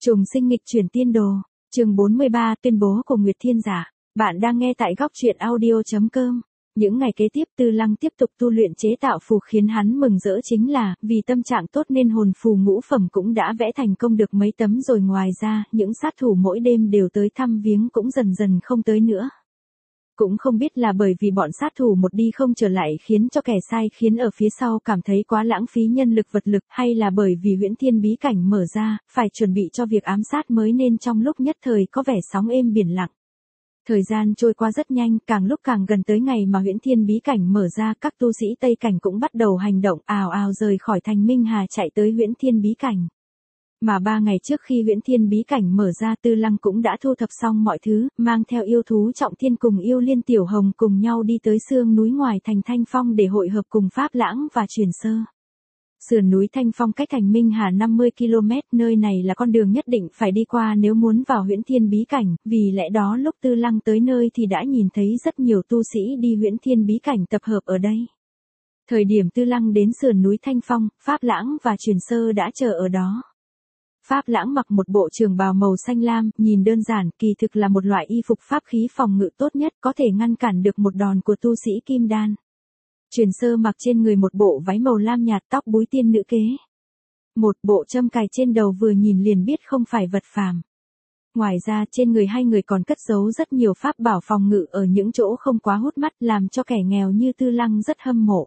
Trùng sinh nghịch chuyển tiên đồ, chương 43 tuyên bố của Nguyệt Thiên Giả. Bạn đang nghe tại góc truyện audio.com. Những ngày kế tiếp Tư Lăng tiếp tục tu luyện chế tạo phù, khiến hắn mừng rỡ chính là, vì tâm trạng tốt nên hồn phù ngũ phẩm cũng đã vẽ thành công được mấy tấm rồi, ngoài ra, những sát thủ mỗi đêm đều tới thăm viếng cũng dần dần không tới nữa. Cũng không biết là bởi vì bọn sát thủ một đi không trở lại khiến cho kẻ sai khiến ở phía sau cảm thấy quá lãng phí nhân lực vật lực, hay là bởi vì huyễn thiên bí cảnh mở ra, phải chuẩn bị cho việc ám sát mới nên trong lúc nhất thời có vẻ sóng êm biển lặng. Thời gian trôi qua rất nhanh, càng lúc càng gần tới ngày mà huyễn thiên bí cảnh mở ra, các tu sĩ Tây Cảnh cũng bắt đầu hành động, ào ào rời khỏi thành Minh Hà chạy tới huyễn thiên bí cảnh. Mà 3 ngày trước khi huyễn thiên bí cảnh mở ra, Tư Lăng cũng đã thu thập xong mọi thứ, mang theo yêu thú Trọng Thiên cùng yêu liên Tiểu Hồng cùng nhau đi tới sương núi ngoài thành Thanh Phong để hội hợp cùng Pháp Lãng và Truyền Sơ. Sườn núi Thanh Phong cách thành Minh Hà 50 km, nơi này là con đường nhất định phải đi qua nếu muốn vào huyễn thiên bí cảnh, vì lẽ đó lúc Tư Lăng tới nơi thì đã nhìn thấy rất nhiều tu sĩ đi huyễn thiên bí cảnh tập hợp ở đây. Thời điểm Tư Lăng đến sườn núi Thanh Phong, Pháp Lãng và Truyền Sơ đã chờ ở đó. Pháp Lãng mặc một bộ trường bào màu xanh lam, nhìn đơn giản, kỳ thực là một loại y phục pháp khí phòng ngự tốt nhất, có thể ngăn cản được một đòn của tu sĩ kim đan. Truyền Sơ mặc trên người một bộ váy màu lam nhạt, tóc búi tiên nữ kế. Một bộ châm cài trên đầu vừa nhìn liền biết không phải vật phàm. Ngoài ra trên người hai người còn cất giấu rất nhiều pháp bảo phòng ngự ở những chỗ không quá hút mắt, làm cho kẻ nghèo như Tư Lăng rất hâm mộ.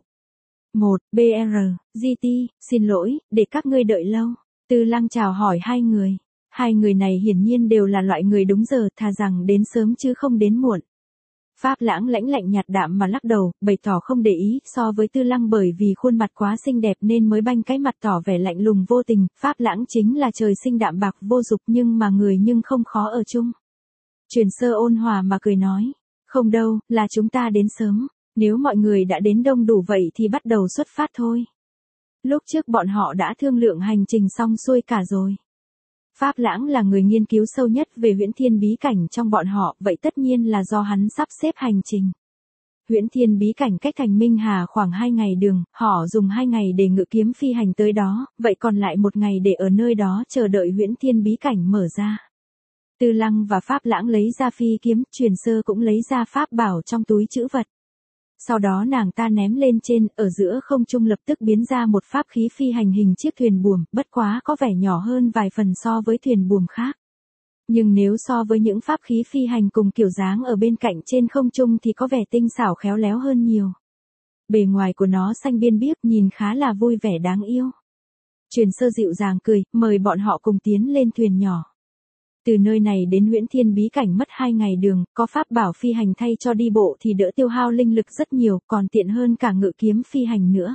GT, xin lỗi, để các ngươi đợi lâu. Tư Lăng chào hỏi hai người. Hai người này hiển nhiên đều là loại người đúng giờ, thà rằng đến sớm chứ không đến muộn. Pháp Lãng lãnh lạnh nhạt đạm mà lắc đầu, bày tỏ không để ý so với Tư Lăng, bởi vì khuôn mặt quá xinh đẹp nên mới banh cái mặt tỏ vẻ lạnh lùng vô tình. Pháp Lãng chính là trời sinh đạm bạc vô dục nhưng mà người nhưng không khó ở chung. Truyền Sơ ôn hòa mà cười nói, không đâu, là chúng ta đến sớm, nếu mọi người đã đến đông đủ vậy thì bắt đầu xuất phát thôi. Lúc trước bọn họ đã thương lượng hành trình xong xuôi cả rồi. Pháp Lãng là người nghiên cứu sâu nhất về huyễn thiên bí cảnh trong bọn họ, vậy tất nhiên là do hắn sắp xếp hành trình. Huyễn thiên bí cảnh cách thành Minh Hà khoảng 2 ngày đường, họ dùng 2 ngày để ngự kiếm phi hành tới đó, vậy còn lại 1 ngày để ở nơi đó chờ đợi huyễn thiên bí cảnh mở ra. Tư Lăng và Pháp Lãng lấy ra phi kiếm, Truyền Sơ cũng lấy ra pháp bảo trong túi trữ vật. Sau đó nàng ta ném lên trên, ở giữa không trung lập tức biến ra một pháp khí phi hành hình chiếc thuyền buồm, bất quá có vẻ nhỏ hơn vài phần so với thuyền buồm khác. Nhưng nếu so với những pháp khí phi hành cùng kiểu dáng ở bên cạnh trên không trung thì có vẻ tinh xảo khéo léo hơn nhiều. Bề ngoài của nó xanh biên biếc, nhìn khá là vui vẻ đáng yêu. Truyền Sơ dịu dàng cười, mời bọn họ cùng tiến lên thuyền nhỏ. Từ nơi này đến huyễn thiên bí cảnh mất 2 ngày đường, có pháp bảo phi hành thay cho đi bộ thì đỡ tiêu hao linh lực rất nhiều, còn tiện hơn cả ngự kiếm phi hành nữa.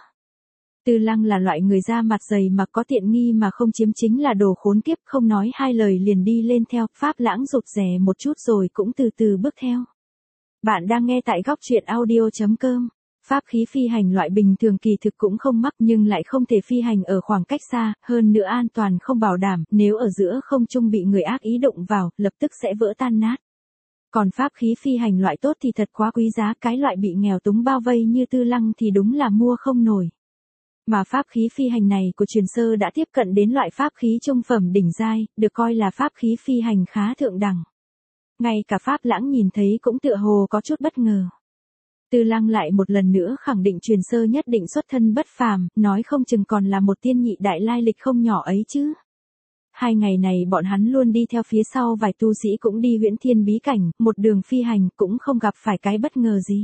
Tư Lăng là loại người da mặt dày mà có tiện nghi mà không chiếm chính là đồ khốn kiếp, không nói hai lời liền đi lên theo. Pháp Lãng rụt rè một chút rồi cũng từ từ bước theo. Bạn đang nghe tại góc truyện audio.com. Pháp khí phi hành loại bình thường kỳ thực cũng không mắc nhưng lại không thể phi hành ở khoảng cách xa, hơn nữa an toàn không bảo đảm, nếu ở giữa không trung bị người ác ý đụng vào, lập tức sẽ vỡ tan nát. Còn pháp khí phi hành loại tốt thì thật quá quý giá, cái loại bị nghèo túng bao vây như Tư Lăng thì đúng là mua không nổi. Mà pháp khí phi hành này của Truyền Sơ đã tiếp cận đến loại pháp khí trung phẩm đỉnh giai, được coi là pháp khí phi hành khá thượng đẳng. Ngay cả Pháp Lãng nhìn thấy cũng tựa hồ có chút bất ngờ. Tư Lăng lại một lần nữa khẳng định Truyền Sơ nhất định xuất thân bất phàm, nói không chừng còn là một tiên nhị đại lai lịch không nhỏ ấy chứ. 2 ngày này bọn hắn luôn đi theo phía sau vài tu sĩ cũng đi huyễn thiên bí cảnh, một đường phi hành cũng không gặp phải cái bất ngờ gì.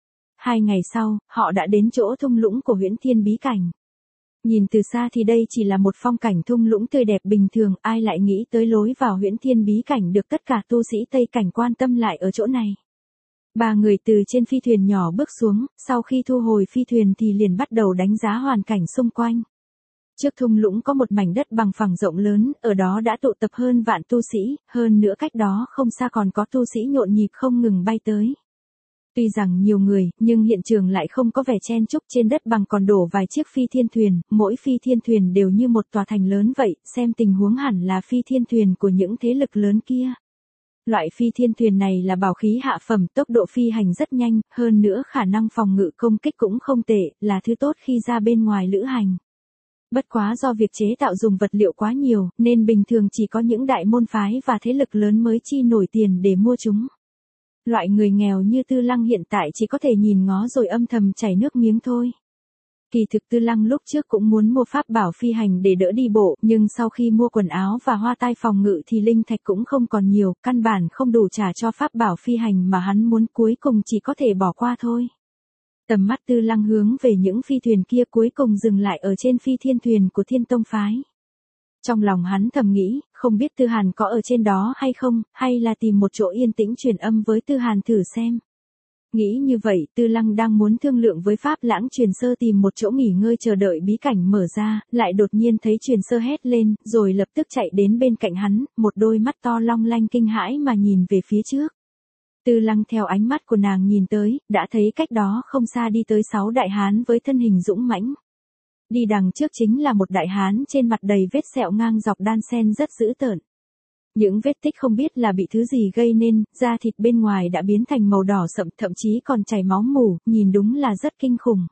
2 ngày sau, họ đã đến chỗ thung lũng của huyễn thiên bí cảnh. Nhìn từ xa thì đây chỉ là một phong cảnh thung lũng tươi đẹp bình thường, ai lại nghĩ tới lối vào huyễn thiên bí cảnh được tất cả tu sĩ Tây Cảnh quan tâm lại ở chỗ này. 3 người từ trên phi thuyền nhỏ bước xuống, sau khi thu hồi phi thuyền thì liền bắt đầu đánh giá hoàn cảnh xung quanh. Trước thung lũng có một mảnh đất bằng phẳng rộng lớn, ở đó đã tụ tập hơn vạn tu sĩ, hơn nữa cách đó không xa còn có tu sĩ nhộn nhịp không ngừng bay tới. Tuy rằng nhiều người, nhưng hiện trường lại không có vẻ chen chúc, trên đất bằng còn đổ vài chiếc phi thiên thuyền, mỗi phi thiên thuyền đều như một tòa thành lớn vậy, xem tình huống hẳn là phi thiên thuyền của những thế lực lớn kia. Loại phi thiên thuyền này là bảo khí hạ phẩm, tốc độ phi hành rất nhanh, hơn nữa khả năng phòng ngự công kích cũng không tệ, là thứ tốt khi ra bên ngoài lữ hành. Bất quá do việc chế tạo dùng vật liệu quá nhiều, nên bình thường chỉ có những đại môn phái và thế lực lớn mới chi nổi tiền để mua chúng. Loại người nghèo như Tư Lăng hiện tại chỉ có thể nhìn ngó rồi âm thầm chảy nước miếng thôi. Kỳ thực Tư Lăng lúc trước cũng muốn mua pháp bảo phi hành để đỡ đi bộ, nhưng sau khi mua quần áo và hoa tai phòng ngự thì linh thạch cũng không còn nhiều, căn bản không đủ trả cho pháp bảo phi hành mà hắn muốn, cuối cùng chỉ có thể bỏ qua thôi. Tầm mắt Tư Lăng hướng về những phi thuyền kia cuối cùng dừng lại ở trên phi thiên thuyền của Thiên Tông phái. Trong lòng hắn thầm nghĩ, không biết Tư Hàn có ở trên đó hay không, hay là tìm một chỗ yên tĩnh truyền âm với Tư Hàn thử xem. Nghĩ như vậy, Tư Lăng đang muốn thương lượng với Pháp Lãng Truyền Sơ tìm một chỗ nghỉ ngơi chờ đợi bí cảnh mở ra, lại đột nhiên thấy Truyền Sơ hét lên, rồi lập tức chạy đến bên cạnh hắn, một đôi mắt to long lanh kinh hãi mà nhìn về phía trước. Tư Lăng theo ánh mắt của nàng nhìn tới, đã thấy cách đó không xa đi tới 6 đại hán với thân hình dũng mãnh. Đi đằng trước chính là một đại hán trên mặt đầy vết sẹo ngang dọc đan sen rất dữ tợn. Những vết tích không biết là bị thứ gì gây nên, da thịt bên ngoài đã biến thành màu đỏ sậm, thậm chí còn chảy máu mủ, nhìn đúng là rất kinh khủng.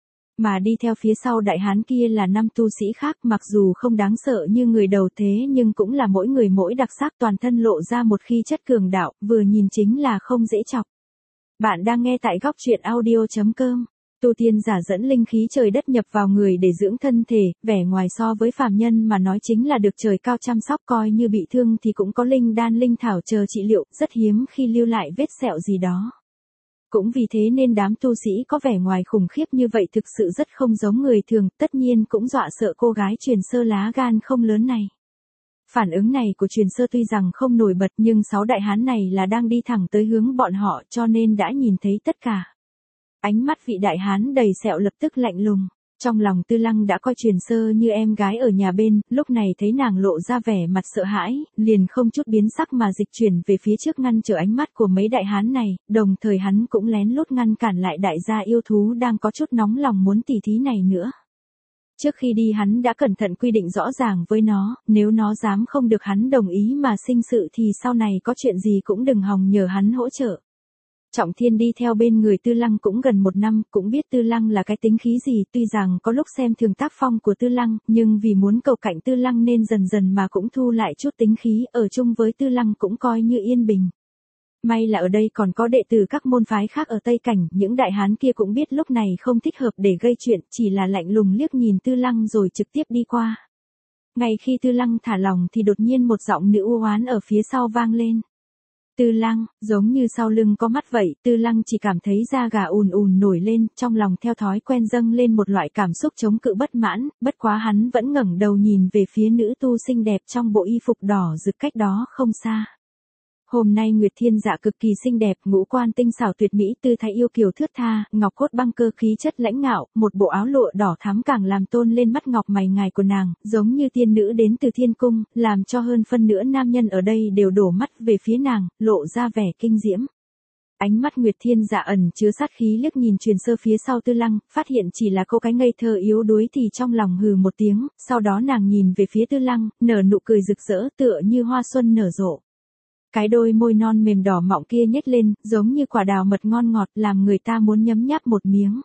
Mà đi theo phía sau đại hán kia là 5 tu sĩ khác, mặc dù không đáng sợ như người đầu thế nhưng cũng là mỗi người mỗi đặc sắc, toàn thân lộ ra một khí chất cường đạo, vừa nhìn chính là không dễ chọc. Bạn đang nghe tại góc truyện audio.com. Tu tiên giả dẫn linh khí trời đất nhập vào người để dưỡng thân thể, vẻ ngoài so với phàm nhân mà nói chính là được trời cao chăm sóc, coi như bị thương thì cũng có linh đan linh thảo chờ trị liệu, rất hiếm khi lưu lại vết sẹo gì đó. Cũng vì thế nên đám tu sĩ có vẻ ngoài khủng khiếp như vậy thực sự rất không giống người thường, tất nhiên cũng dọa sợ cô gái Truyền Sơ lá gan không lớn này. Phản ứng này của Truyền Sơ tuy rằng không nổi bật nhưng 6 đại hán này là đang đi thẳng tới hướng bọn họ cho nên đã nhìn thấy tất cả. Ánh mắt vị đại hán đầy sẹo lập tức lạnh lùng. Trong lòng Tư Lăng đã coi Truyền Sơ như em gái ở nhà bên, lúc này thấy nàng lộ ra vẻ mặt sợ hãi, liền không chút biến sắc mà dịch chuyển về phía trước ngăn trở ánh mắt của mấy đại hán này, đồng thời hắn cũng lén lút ngăn cản lại đại gia yêu thú đang có chút nóng lòng muốn tỉ thí này nữa. Trước khi đi hắn đã cẩn thận quy định rõ ràng với nó, nếu nó dám không được hắn đồng ý mà sinh sự thì sau này có chuyện gì cũng đừng hòng nhờ hắn hỗ trợ. Trọng Thiên đi theo bên người Tư Lăng cũng gần 1 năm, cũng biết Tư Lăng là cái tính khí gì, tuy rằng có lúc xem thường tác phong của Tư Lăng, nhưng vì muốn cầu cạnh Tư Lăng nên dần dần mà cũng thu lại chút tính khí, ở chung với Tư Lăng cũng coi như yên bình. May là ở đây còn có đệ tử các môn phái khác ở Tây Cảnh, những đại hán kia cũng biết lúc này không thích hợp để gây chuyện, chỉ là lạnh lùng liếc nhìn Tư Lăng rồi trực tiếp đi qua. Ngay khi Tư Lăng thả lòng thì đột nhiên một giọng nữ u oán ở phía sau vang lên. Tư Lăng, giống như sau lưng có mắt vậy, Tư Lăng chỉ cảm thấy da gà ùn ùn nổi lên, trong lòng theo thói quen dâng lên một loại cảm xúc chống cự bất mãn, bất quá hắn vẫn ngẩng đầu nhìn về phía nữ tu xinh đẹp trong bộ y phục đỏ rực cách đó không xa. Hôm nay Nguyệt Thiên Dạ cực kỳ xinh đẹp, ngũ quan tinh xảo tuyệt mỹ, tư thái yêu kiều thướt tha, ngọc cốt băng cơ khí chất lãnh ngạo, một bộ áo lụa đỏ thắm càng làm tôn lên mắt ngọc mày ngài của nàng, giống như tiên nữ đến từ thiên cung, làm cho hơn phân nửa nam nhân ở đây đều đổ mắt về phía nàng, lộ ra vẻ kinh diễm. Ánh mắt Nguyệt Thiên Dạ ẩn chứa sát khí liếc nhìn Truyền Sơ phía sau Tư Lăng, phát hiện chỉ là cô cái ngây thơ yếu đuối thì trong lòng hừ một tiếng, sau đó nàng nhìn về phía Tư Lăng, nở nụ cười rực rỡ tựa như hoa xuân nở rộ. Cái đôi môi non mềm đỏ mọng kia nhếch lên, giống như quả đào mật ngon ngọt làm người ta muốn nhấm nháp một miếng.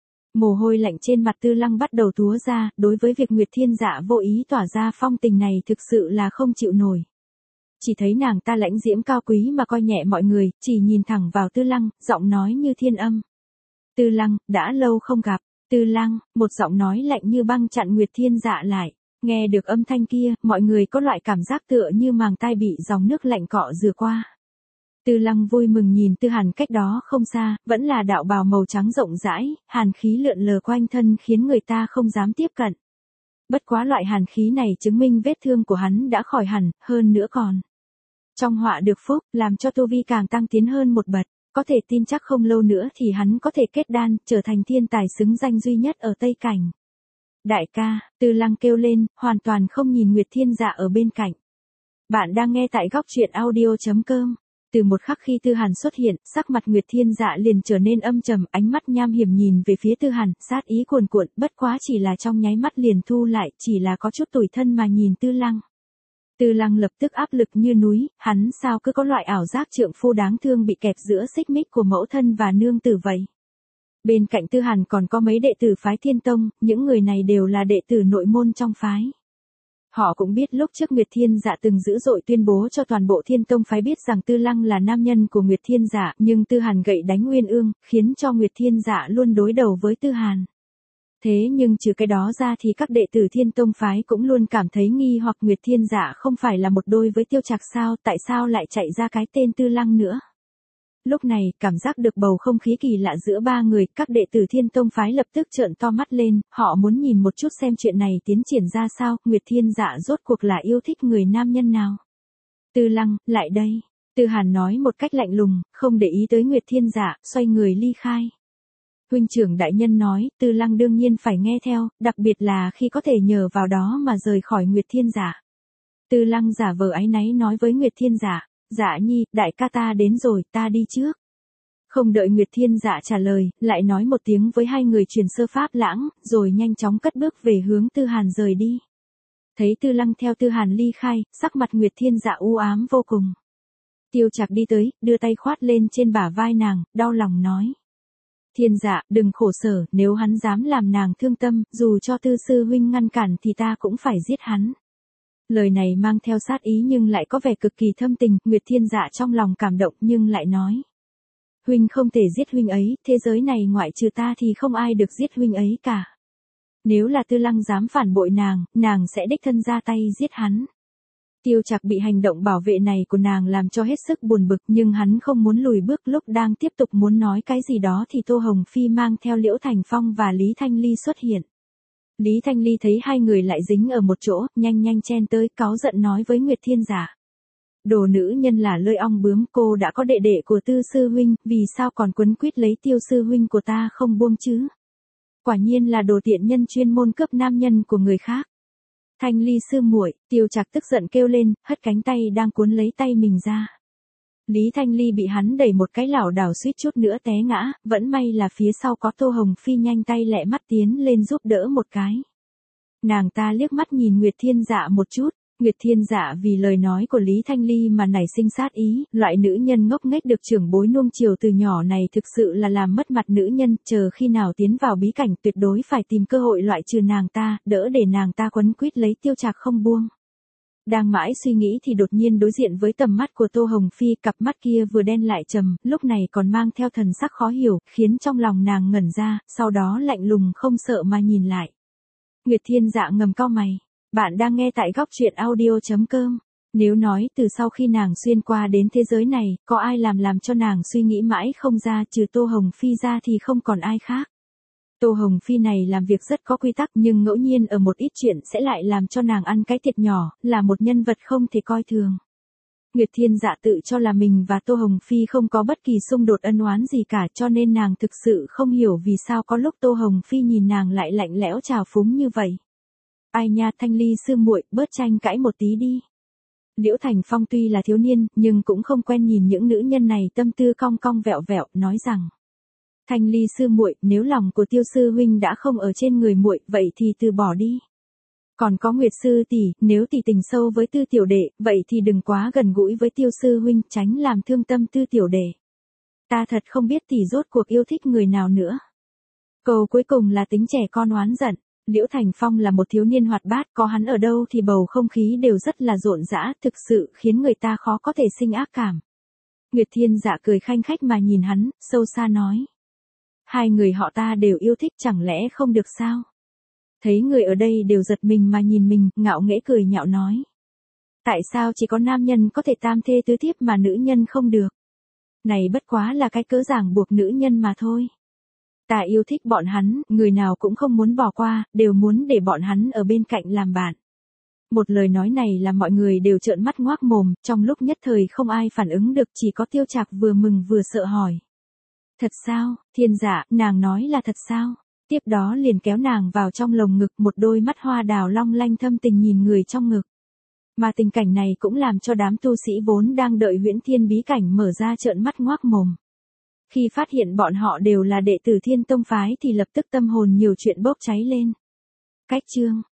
Mồ hôi lạnh trên mặt Tư Lăng bắt đầu túa ra, đối với việc Nguyệt Thiên Dạ vô ý tỏa ra phong tình này thực sự là không chịu nổi. Chỉ thấy nàng ta lãnh diễm cao quý mà coi nhẹ mọi người, chỉ nhìn thẳng vào Tư Lăng, giọng nói như thiên âm. Tư Lăng, đã lâu không gặp. Tư Lăng, một giọng nói lạnh như băng chặn Nguyệt Thiên Dạ lại. Nghe được âm thanh kia, mọi người có loại cảm giác tựa như màng tai bị dòng nước lạnh cọ rửa qua. Tư Lăng vui mừng nhìn Tư Hàn cách đó không xa, vẫn là đạo bào màu trắng rộng rãi, hàn khí lượn lờ quanh thân khiến người ta không dám tiếp cận. Bất quá loại hàn khí này chứng minh vết thương của hắn đã khỏi hẳn, hơn nữa còn. Trong họa được phúc, làm cho tu vi càng tăng tiến hơn một bậc, có thể tin chắc không lâu nữa thì hắn có thể kết đan, trở thành thiên tài xứng danh duy nhất ở Tây Cảnh. Đại ca, Tư Lăng kêu lên, hoàn toàn không nhìn Nguyệt Thiên Dạ ở bên cạnh. Bạn đang nghe tại góc truyện audio.com. Từ một khắc khi Tư Hàn xuất hiện, sắc mặt Nguyệt Thiên Dạ liền trở nên âm trầm, ánh mắt nham hiểm nhìn về phía Tư Hàn, sát ý cuồn cuộn, bất quá chỉ là trong nháy mắt liền thu lại, chỉ là có chút tủi thân mà nhìn Tư Lăng. Tư Lăng lập tức áp lực như núi, hắn sao cứ có loại ảo giác trượng phu đáng thương bị kẹp giữa xích mích của mẫu thân và nương tử vậy. Bên cạnh Tư Hàn còn có mấy đệ tử phái Thiên Tông, những người này đều là đệ tử nội môn trong phái. Họ cũng biết lúc trước Nguyệt Thiên Dạ từng dữ dội tuyên bố cho toàn bộ Thiên Tông phái biết rằng Tư Lăng là nam nhân của Nguyệt Thiên Dạ, nhưng Tư Hàn gậy đánh Uyên Ương, khiến cho Nguyệt Thiên Dạ luôn đối đầu với Tư Hàn. Thế nhưng trừ cái đó ra thì các đệ tử Thiên Tông phái cũng luôn cảm thấy nghi hoặc Nguyệt Thiên Dạ không phải là một đôi với Tiêu Trạc sao, tại sao lại chạy ra cái tên Tư Lăng nữa. Lúc này, cảm giác được bầu không khí kỳ lạ giữa ba người, các đệ tử Thiên Tông phái lập tức trợn to mắt lên, họ muốn nhìn một chút xem chuyện này tiến triển ra sao, Nguyệt Thiên Dạ rốt cuộc là yêu thích người nam nhân nào. Tư Lăng, lại đây. Tư Hàn nói một cách lạnh lùng, không để ý tới Nguyệt Thiên Dạ, xoay người ly khai. Huynh trưởng đại nhân nói, Tư Lăng đương nhiên phải nghe theo, đặc biệt là khi có thể nhờ vào đó mà rời khỏi Nguyệt Thiên Dạ. Tư Lăng giả vờ áy náy nói với Nguyệt Thiên Dạ, Dạ nhi, đại ca ta đến rồi, ta đi trước. Không đợi Nguyệt Thiên Dạ trả lời, lại nói một tiếng với hai người truyền sơ pháp lãng, rồi nhanh chóng cất bước về hướng Tư Hàn rời đi. Thấy Tư Lăng theo Tư Hàn ly khai, sắc mặt Nguyệt Thiên Dạ u ám vô cùng. Tiêu Trạc đi tới, đưa tay khoát lên trên bả vai nàng, đau lòng nói. Thiên Dạ, đừng khổ sở, nếu hắn dám làm nàng thương tâm, dù cho Tư sư huynh ngăn cản thì ta cũng phải giết hắn. Lời này mang theo sát ý nhưng lại có vẻ cực kỳ thâm tình, Nguyệt Thiên Dạ trong lòng cảm động nhưng lại nói. Huynh không thể giết huynh ấy, thế giới này ngoại trừ ta thì không ai được giết huynh ấy cả. Nếu là Tư Lăng dám phản bội nàng sẽ đích thân ra tay giết hắn. Tiêu Trạc bị hành động bảo vệ này của nàng làm cho hết sức buồn bực nhưng hắn không muốn lùi bước, lúc đang tiếp tục muốn nói cái gì đó thì Tô Hồng Phi mang theo Liễu Thành Phong và Lý Thanh Ly xuất hiện. Lý Thanh Ly thấy hai người lại dính ở một chỗ, nhanh chen tới, cáu giận nói với Nguyệt Thiên Dạ. Đồ nữ nhân là lơi ong bướm, cô đã có đệ đệ của Tư sư huynh, vì sao còn quấn quýt lấy Tiêu sư huynh của ta không buông chứ? Quả nhiên là đồ tiện nhân chuyên môn cướp nam nhân của người khác. Thanh Ly sư muội, Tiêu Trạc tức giận kêu lên, hất cánh tay đang cuốn lấy tay mình ra. Lý Thanh Ly bị hắn đẩy một cái lảo đảo suýt chút nữa té ngã, vẫn may là phía sau có Tô Hồng Phi nhanh tay lẹ mắt tiến lên giúp đỡ một cái. Nàng ta liếc mắt nhìn Nguyệt Thiên Dạ một chút, Nguyệt Thiên Dạ vì lời nói của Lý Thanh Ly mà nảy sinh sát ý, loại nữ nhân ngốc nghếch được trưởng bối nuông chiều từ nhỏ này thực sự là làm mất mặt nữ nhân, chờ khi nào tiến vào bí cảnh tuyệt đối phải tìm cơ hội loại trừ nàng ta, đỡ để nàng ta quấn quýt lấy Tiêu Trạc không buông. Đang mãi suy nghĩ thì đột nhiên đối diện với tầm mắt của Tô Hồng Phi, cặp mắt kia vừa đen lại trầm, lúc này còn mang theo thần sắc khó hiểu, khiến trong lòng nàng ngẩn ra, sau đó lạnh lùng không sợ mà nhìn lại. Nguyệt Thiên Dạ ngầm cau mày. Bạn đang nghe tại góc truyện audio.com. Nếu nói từ sau khi nàng xuyên qua đến thế giới này, có ai làm cho nàng suy nghĩ mãi không ra trừ Tô Hồng Phi ra thì không còn ai khác. Tô Hồng Phi này làm việc rất có quy tắc nhưng ngẫu nhiên ở một ít chuyện sẽ lại làm cho nàng ăn cái thiệt nhỏ, là một nhân vật không thể coi thường. Nguyệt Thiên Dạ tự cho là mình và Tô Hồng Phi không có bất kỳ xung đột ân oán gì cả, cho nên nàng thực sự không hiểu vì sao có lúc Tô Hồng Phi nhìn nàng lại lạnh lẽo trào phúng như vậy. Ai nha, Thanh Ly sư muội, bớt tranh cãi một tí đi. Liễu Thành Phong tuy là thiếu niên, nhưng cũng không quen nhìn những nữ nhân này tâm tư cong cong vẹo vẹo, nói rằng: Thanh Ly sư muội, nếu lòng của Tiêu sư huynh đã không ở trên người muội, vậy thì từ bỏ đi. Còn có Nguyệt sư tỷ, nếu tỷ tình sâu với Tư tiểu đệ, vậy thì đừng quá gần gũi với Tiêu sư huynh, tránh làm thương tâm Tư tiểu đệ. Ta thật không biết tỷ rốt cuộc yêu thích người nào nữa. Câu cuối cùng là tính trẻ con oán giận. Liễu Thành Phong là một thiếu niên hoạt bát, có hắn ở đâu thì bầu không khí đều rất là rộn rã, thực sự khiến người ta khó có thể sinh ác cảm. Nguyệt Thiên Dạ cười khanh khách mà nhìn hắn, sâu xa nói. Hai người họ ta đều yêu thích, chẳng lẽ không được sao? Thấy người ở đây đều giật mình mà nhìn mình, ngạo nghễ cười nhạo nói. Tại sao chỉ có nam nhân có thể tam thê tứ thiếp mà nữ nhân không được? Này bất quá là cái cớ ràng buộc nữ nhân mà thôi. Ta yêu thích bọn hắn, người nào cũng không muốn bỏ qua, đều muốn để bọn hắn ở bên cạnh làm bạn. Một lời nói này làm mọi người đều trợn mắt ngoác mồm, trong lúc nhất thời không ai phản ứng được, chỉ có Tiêu Trạc vừa mừng vừa sợ hỏi. Thật sao, Thiên Dạ, nàng nói là thật sao? Tiếp đó liền kéo nàng vào trong lồng ngực, một đôi mắt hoa đào long lanh thâm tình nhìn người trong ngực. Mà tình cảnh này cũng làm cho đám tu sĩ vốn đang đợi Huyễn Thiên bí cảnh mở ra trợn mắt ngoác mồm. Khi phát hiện bọn họ đều là đệ tử Thiên Tông phái thì lập tức tâm hồn nhiều chuyện bốc cháy lên. Cách chương